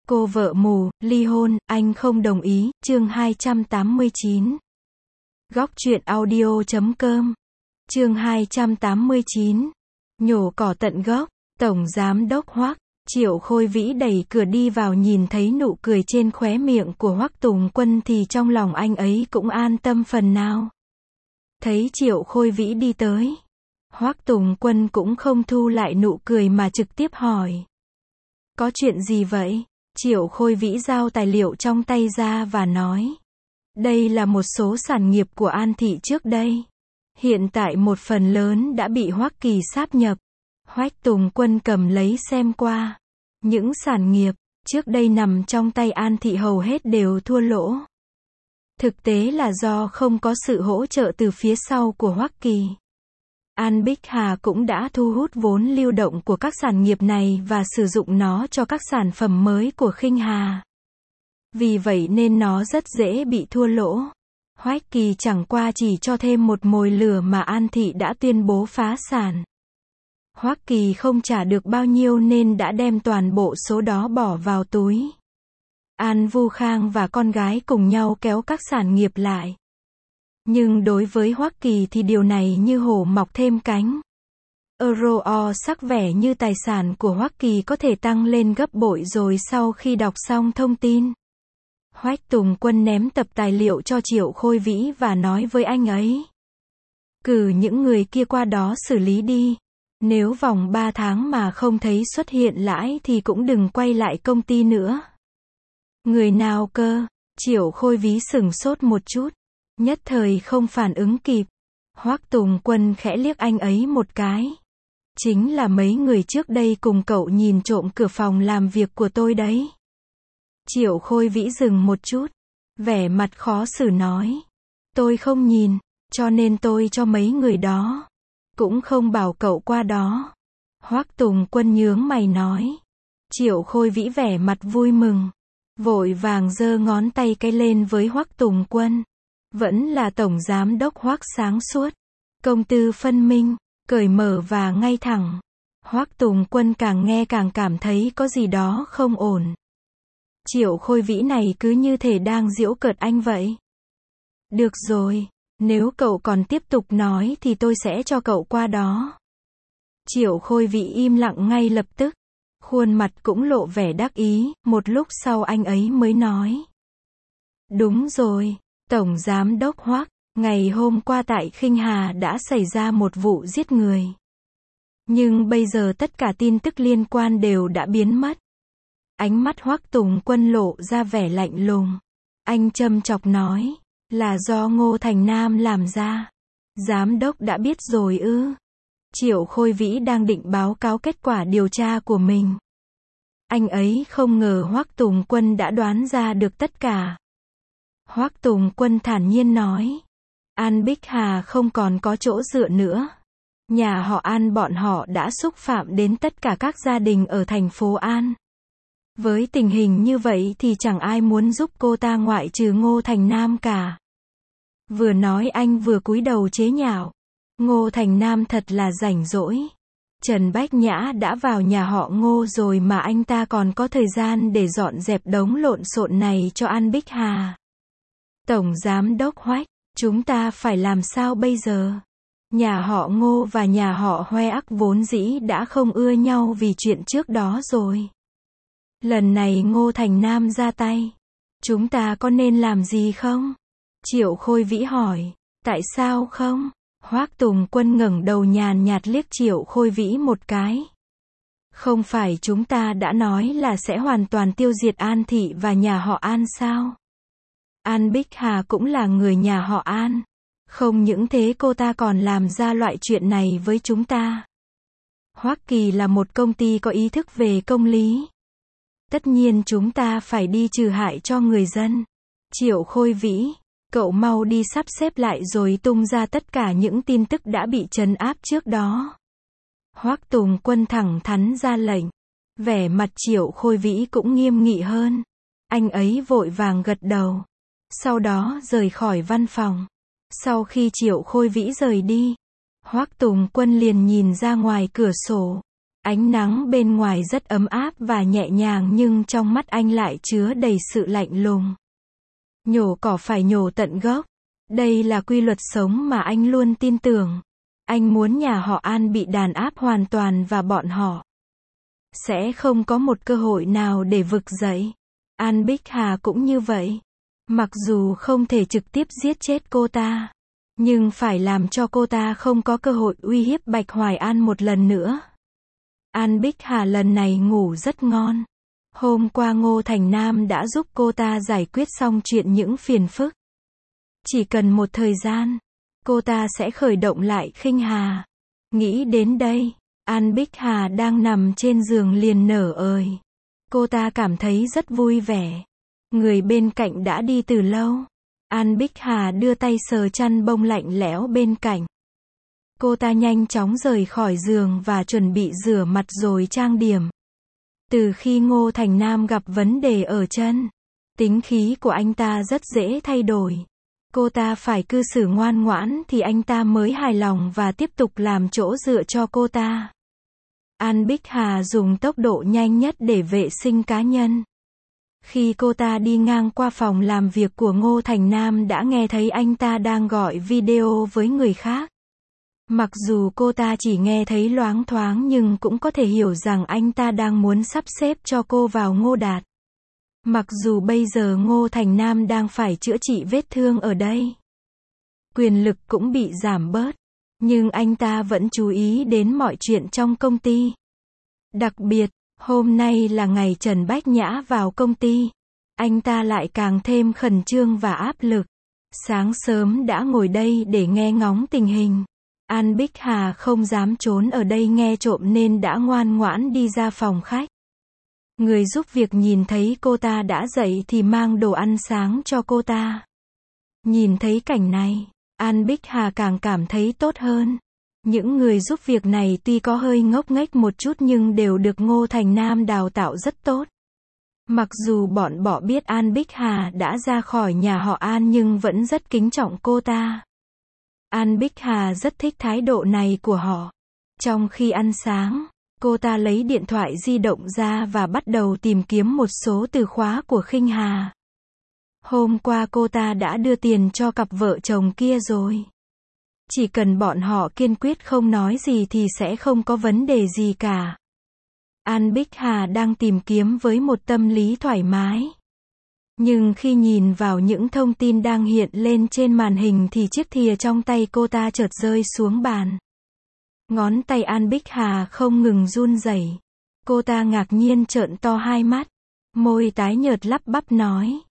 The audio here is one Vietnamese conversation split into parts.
Cô vợ mù, ly hôn, anh không đồng ý, chương 289. Góc truyện audio.com. Chương 289. Nhổ cỏ tận gốc, Tổng Giám đốc Hoắc. Triệu Khôi Vĩ đẩy cửa đi vào, nhìn thấy nụ cười trên khóe miệng của Hoắc Tùng Quân thì trong lòng anh ấy cũng an tâm phần nào. Thấy Triệu Khôi Vĩ đi tới, Hoắc Tùng Quân cũng không thu lại nụ cười mà trực tiếp hỏi. Có chuyện gì vậy? Triệu Khôi Vĩ giao tài liệu trong tay ra và nói. Đây là một số sản nghiệp của An Thị trước đây. Hiện tại một phần lớn đã bị Hoắc Kỳ sáp nhập. Hoắc Tùng Quân cầm lấy xem qua. Những sản nghiệp trước đây nằm trong tay An Thị hầu hết đều thua lỗ. Thực tế là do không có sự hỗ trợ từ phía sau của Hoắc Kỳ. An Bích Hà cũng đã thu hút vốn lưu động của các sản nghiệp này và sử dụng nó cho các sản phẩm mới của Khinh Hà. Vì vậy nên nó rất dễ bị thua lỗ. Hoắc Kỳ chẳng qua chỉ cho thêm một mồi lửa mà An Thị đã tuyên bố phá sản. Hoắc Kỳ không trả được bao nhiêu nên đã đem toàn bộ số đó bỏ vào túi. An Vu Khang và con gái cùng nhau kéo các sản nghiệp lại. Nhưng đối với Hoắc Kỳ thì điều này như hổ mọc thêm cánh. Euro sắc vẻ như tài sản của Hoắc Kỳ có thể tăng lên gấp bội rồi. Sau khi đọc xong thông tin, Hoắc Tùng Quân ném tập tài liệu cho Triệu Khôi Vĩ và nói với anh ấy. Cử những người kia qua đó xử lý đi. Nếu vòng 3 tháng mà không thấy xuất hiện lãi thì cũng đừng quay lại công ty nữa. Người nào cơ? Triệu Khôi Vĩ sửng sốt một chút. Nhất thời không phản ứng kịp. Hoắc Tùng Quân khẽ liếc anh ấy một cái. Chính là mấy người trước đây cùng cậu nhìn trộm cửa phòng làm việc của tôi đấy. Triệu Khôi Vĩ dừng một chút. Vẻ mặt khó xử nói. Tôi không nhìn, cho nên tôi cho mấy người đó. Cũng không bảo cậu qua đó. Hoắc Tùng Quân nhướng mày nói. Triệu Khôi Vĩ vẻ mặt vui mừng. Vội vàng giơ ngón tay cái lên với Hoắc Tùng Quân. Vẫn là Tổng Giám đốc Hoắc sáng suốt. Công tư phân minh, cởi mở và ngay thẳng. Hoắc Tùng Quân càng nghe càng cảm thấy có gì đó không ổn. Triệu Khôi Vĩ này cứ như thể đang giễu cợt anh vậy. Được rồi, nếu cậu còn tiếp tục nói thì tôi sẽ cho cậu qua đó. Triệu Khôi Vĩ im lặng ngay lập tức. Khuôn mặt cũng lộ vẻ đắc ý, một lúc sau anh ấy mới nói. Đúng rồi, Tổng Giám đốc Hoắc, ngày hôm qua tại Khinh Hà đã xảy ra một vụ giết người. Nhưng bây giờ tất cả tin tức liên quan đều đã biến mất. Ánh mắt Hoắc Tùng Quân lộ ra vẻ lạnh lùng. Anh châm chọc nói, là do Ngô Thành Nam làm ra. Giám đốc đã biết rồi ư? Triệu Khôi Vĩ đang định báo cáo kết quả điều tra của mình. Anh ấy không ngờ Hoắc Tùng Quân đã đoán ra được tất cả. Hoắc Tùng Quân thản nhiên nói. An Bích Hà không còn có chỗ dựa nữa. Nhà họ An bọn họ đã xúc phạm đến tất cả các gia đình ở thành phố An. Với tình hình như vậy thì chẳng ai muốn giúp cô ta ngoại trừ Ngô Thành Nam cả. Vừa nói anh vừa cúi đầu chế nhạo. Ngô Thành Nam thật là rảnh rỗi. Trần Bách Nhã đã vào nhà họ Ngô rồi mà anh ta còn có thời gian để dọn dẹp đống lộn xộn này cho An Bích Hà. Tổng Giám đốc Hoắc, chúng ta phải làm sao bây giờ? Nhà họ Ngô và nhà họ Hoe ắc vốn dĩ đã không ưa nhau vì chuyện trước đó rồi. Lần này Ngô Thành Nam ra tay. Chúng ta có nên làm gì không? Triệu Khôi Vĩ hỏi. Tại sao không? Hoắc Tùng Quân ngẩng đầu nhàn nhạt liếc Triệu Khôi Vĩ một cái. Không phải chúng ta đã nói là sẽ hoàn toàn tiêu diệt An Thị và nhà họ An sao? An Bích Hà cũng là người nhà họ An. Không những thế cô ta còn làm ra loại chuyện này với chúng ta. Hoắc Kỳ là một công ty có ý thức về công lý. Tất nhiên chúng ta phải đi trừ hại cho người dân. Triệu Khôi Vĩ, cậu mau đi sắp xếp lại rồi tung ra tất cả những tin tức đã bị trấn áp trước đó. Hoắc Tùng Quân thẳng thắn ra lệnh. Vẻ mặt Triệu Khôi Vĩ cũng nghiêm nghị hơn. Anh ấy vội vàng gật đầu. Sau đó rời khỏi văn phòng. Sau khi Triệu Khôi Vĩ rời đi, Hoắc Tùng Quân liền nhìn ra ngoài cửa sổ. Ánh nắng bên ngoài rất ấm áp và nhẹ nhàng nhưng trong mắt anh lại chứa đầy sự lạnh lùng. Nhổ cỏ phải nhổ tận gốc. Đây là quy luật sống mà anh luôn tin tưởng. Anh muốn nhà họ An bị đàn áp hoàn toàn và bọn họ sẽ không có một cơ hội nào để vực dậy. An Bích Hà cũng như vậy. Mặc dù không thể trực tiếp giết chết cô ta, nhưng phải làm cho cô ta không có cơ hội uy hiếp Bạch Hoài An một lần nữa. An Bích Hà lần này ngủ rất ngon. Hôm qua Ngô Thành Nam đã giúp cô ta giải quyết xong chuyện những phiền phức. Chỉ cần một thời gian, cô ta sẽ khởi động lại Khinh Hà. Nghĩ đến đây, An Bích Hà đang nằm trên giường liền nở ơi. Cô ta cảm thấy rất vui vẻ. Người bên cạnh đã đi từ lâu. An Bích Hà đưa tay sờ chăn bông lạnh lẽo bên cạnh. Cô ta nhanh chóng rời khỏi giường và chuẩn bị rửa mặt rồi trang điểm. Từ khi Ngô Thành Nam gặp vấn đề ở chân, tính khí của anh ta rất dễ thay đổi. Cô ta phải cư xử ngoan ngoãn thì anh ta mới hài lòng và tiếp tục làm chỗ dựa cho cô ta. An Bích Hà dùng tốc độ nhanh nhất để vệ sinh cá nhân. Khi cô ta đi ngang qua phòng làm việc của Ngô Thành Nam đã nghe thấy anh ta đang gọi video với người khác. Mặc dù cô ta chỉ nghe thấy loáng thoáng nhưng cũng có thể hiểu rằng anh ta đang muốn sắp xếp cho cô vào Ngô Đạt. Mặc dù bây giờ Ngô Thành Nam đang phải chữa trị vết thương ở đây, quyền lực cũng bị giảm bớt, nhưng anh ta vẫn chú ý đến mọi chuyện trong công ty. Đặc biệt, hôm nay là ngày Trần Bách Nhã vào công ty. Anh ta lại càng thêm khẩn trương và áp lực. Sáng sớm đã ngồi đây để nghe ngóng tình hình. An Bích Hà không dám trốn ở đây nghe trộm nên đã ngoan ngoãn đi ra phòng khách. Người giúp việc nhìn thấy cô ta đã dậy thì mang đồ ăn sáng cho cô ta. Nhìn thấy cảnh này, An Bích Hà càng cảm thấy tốt hơn. Những người giúp việc này tuy có hơi ngốc nghếch một chút nhưng đều được Ngô Thành Nam đào tạo rất tốt. Mặc dù bọn họ biết An Bích Hà đã ra khỏi nhà họ An nhưng vẫn rất kính trọng cô ta. An Bích Hà rất thích thái độ này của họ. Trong khi ăn sáng, cô ta lấy điện thoại di động ra và bắt đầu tìm kiếm một số từ khóa của Khinh Hà. Hôm qua cô ta đã đưa tiền cho cặp vợ chồng kia rồi. Chỉ cần bọn họ kiên quyết không nói gì thì sẽ không có vấn đề gì cả. An Bích Hà đang tìm kiếm với một tâm lý thoải mái. Nhưng khi nhìn vào những thông tin đang hiện lên trên màn hình thì chiếc thìa trong tay cô ta chợt rơi xuống bàn. Ngón tay An Bích Hà không ngừng run rẩy. Cô ta ngạc nhiên trợn to hai mắt. Môi tái nhợt lắp bắp nói.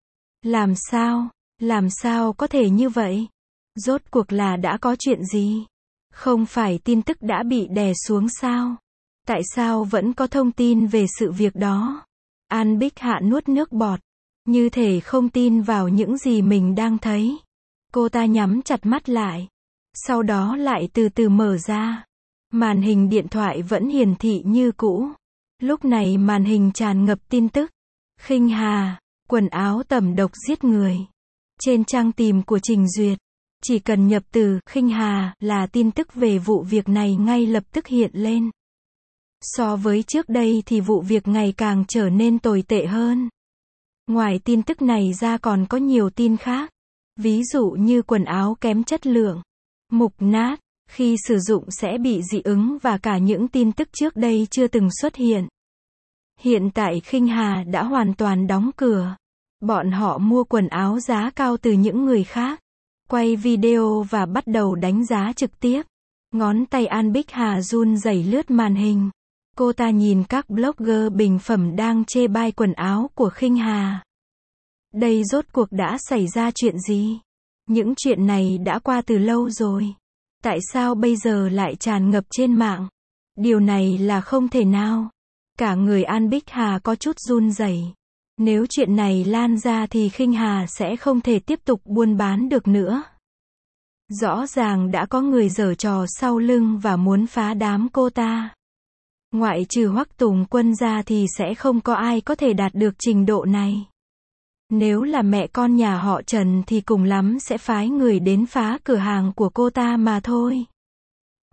Làm sao có thể như vậy? Rốt cuộc là đã có chuyện gì? Không phải tin tức đã bị đè xuống sao? Tại sao vẫn có thông tin về sự việc đó? An Bích Hạ nuốt nước bọt. Như thể không tin vào những gì mình đang thấy. Cô ta nhắm chặt mắt lại. Sau đó lại từ từ mở ra. Màn hình điện thoại vẫn hiển thị như cũ. Lúc này màn hình tràn ngập tin tức. Khinh Hà, quần áo tẩm độc giết người. Trên trang tìm của Trình Duyệt, chỉ cần nhập từ Khinh Hà là tin tức về vụ việc này ngay lập tức hiện lên. So với trước đây thì vụ việc ngày càng trở nên tồi tệ hơn. Ngoài tin tức này ra còn có nhiều tin khác. Ví dụ như quần áo kém chất lượng, mục nát, khi sử dụng sẽ bị dị ứng và cả những tin tức trước đây chưa từng xuất hiện. Hiện tại Khinh Hà đã hoàn toàn đóng cửa. Bọn họ mua quần áo giá cao từ những người khác, quay video và bắt đầu đánh giá trực tiếp. Ngón tay An Bích Hà run rẩy lướt màn hình. Cô ta nhìn các blogger bình phẩm đang chê bai quần áo của Khinh Hà. Đây rốt cuộc đã xảy ra chuyện gì? Những chuyện này đã qua từ lâu rồi. Tại sao bây giờ lại tràn ngập trên mạng? Điều này là không thể nào. Cả người An Bích Hà có chút run rẩy. Nếu chuyện này lan ra thì Khinh Hà sẽ không thể tiếp tục buôn bán được nữa. Rõ ràng đã có người giở trò sau lưng và muốn phá đám cô ta. Ngoại trừ Hoắc Tùng Quân ra thì sẽ không có ai có thể đạt được trình độ này. Nếu là mẹ con nhà họ Trần thì cùng lắm sẽ phái người đến phá cửa hàng của cô ta mà thôi.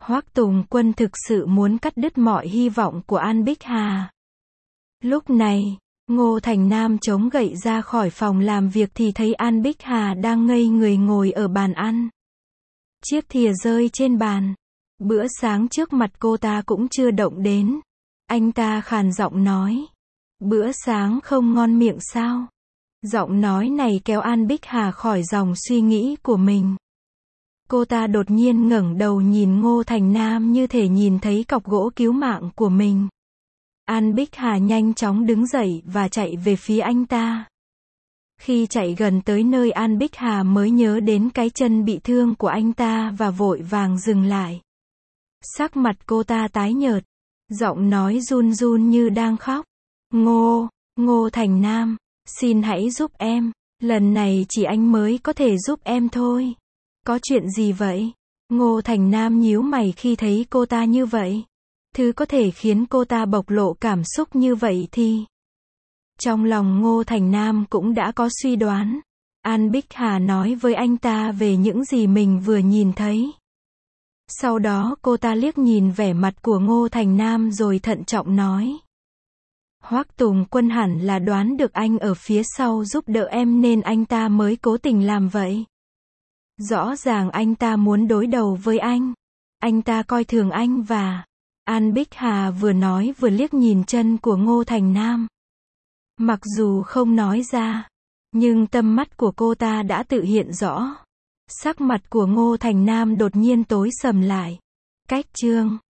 Hoắc Tùng Quân thực sự muốn cắt đứt mọi hy vọng của An Bích Hà. Lúc này, Ngô Thành Nam chống gậy ra khỏi phòng làm việc thì thấy An Bích Hà đang ngây người ngồi ở bàn ăn. Chiếc thìa rơi trên bàn. Bữa sáng trước mặt cô ta cũng chưa động đến. Anh ta khàn giọng nói. Bữa sáng không ngon miệng sao? Giọng nói này kéo An Bích Hà khỏi dòng suy nghĩ của mình. Cô ta đột nhiên ngẩng đầu nhìn Ngô Thành Nam như thể nhìn thấy cọc gỗ cứu mạng của mình. An Bích Hà nhanh chóng đứng dậy và chạy về phía anh ta. Khi chạy gần tới nơi An Bích Hà mới nhớ đến cái chân bị thương của anh ta và vội vàng dừng lại. Sắc mặt cô ta tái nhợt, giọng nói run run như đang khóc. Ngô Thành Nam, xin hãy giúp em, lần này chỉ anh mới có thể giúp em thôi. Có chuyện gì vậy? Ngô Thành Nam nhíu mày khi thấy cô ta như vậy. Thứ có thể khiến cô ta bộc lộ cảm xúc như vậy thì... Trong lòng Ngô Thành Nam cũng đã có suy đoán. An Bích Hà nói với anh ta về những gì mình vừa nhìn thấy. Sau đó cô ta liếc nhìn vẻ mặt của Ngô Thành Nam rồi thận trọng nói. Hoắc Tùng Quân hẳn là đoán được anh ở phía sau giúp đỡ em nên anh ta mới cố tình làm vậy. Rõ ràng anh ta muốn đối đầu với anh. Anh ta coi thường anh và... An Bích Hà vừa nói vừa liếc nhìn chân của Ngô Thành Nam. Mặc dù không nói ra, nhưng tâm mắt của cô ta đã tự hiện rõ. Sắc mặt của Ngô Thành Nam đột nhiên tối sầm lại. Cách chương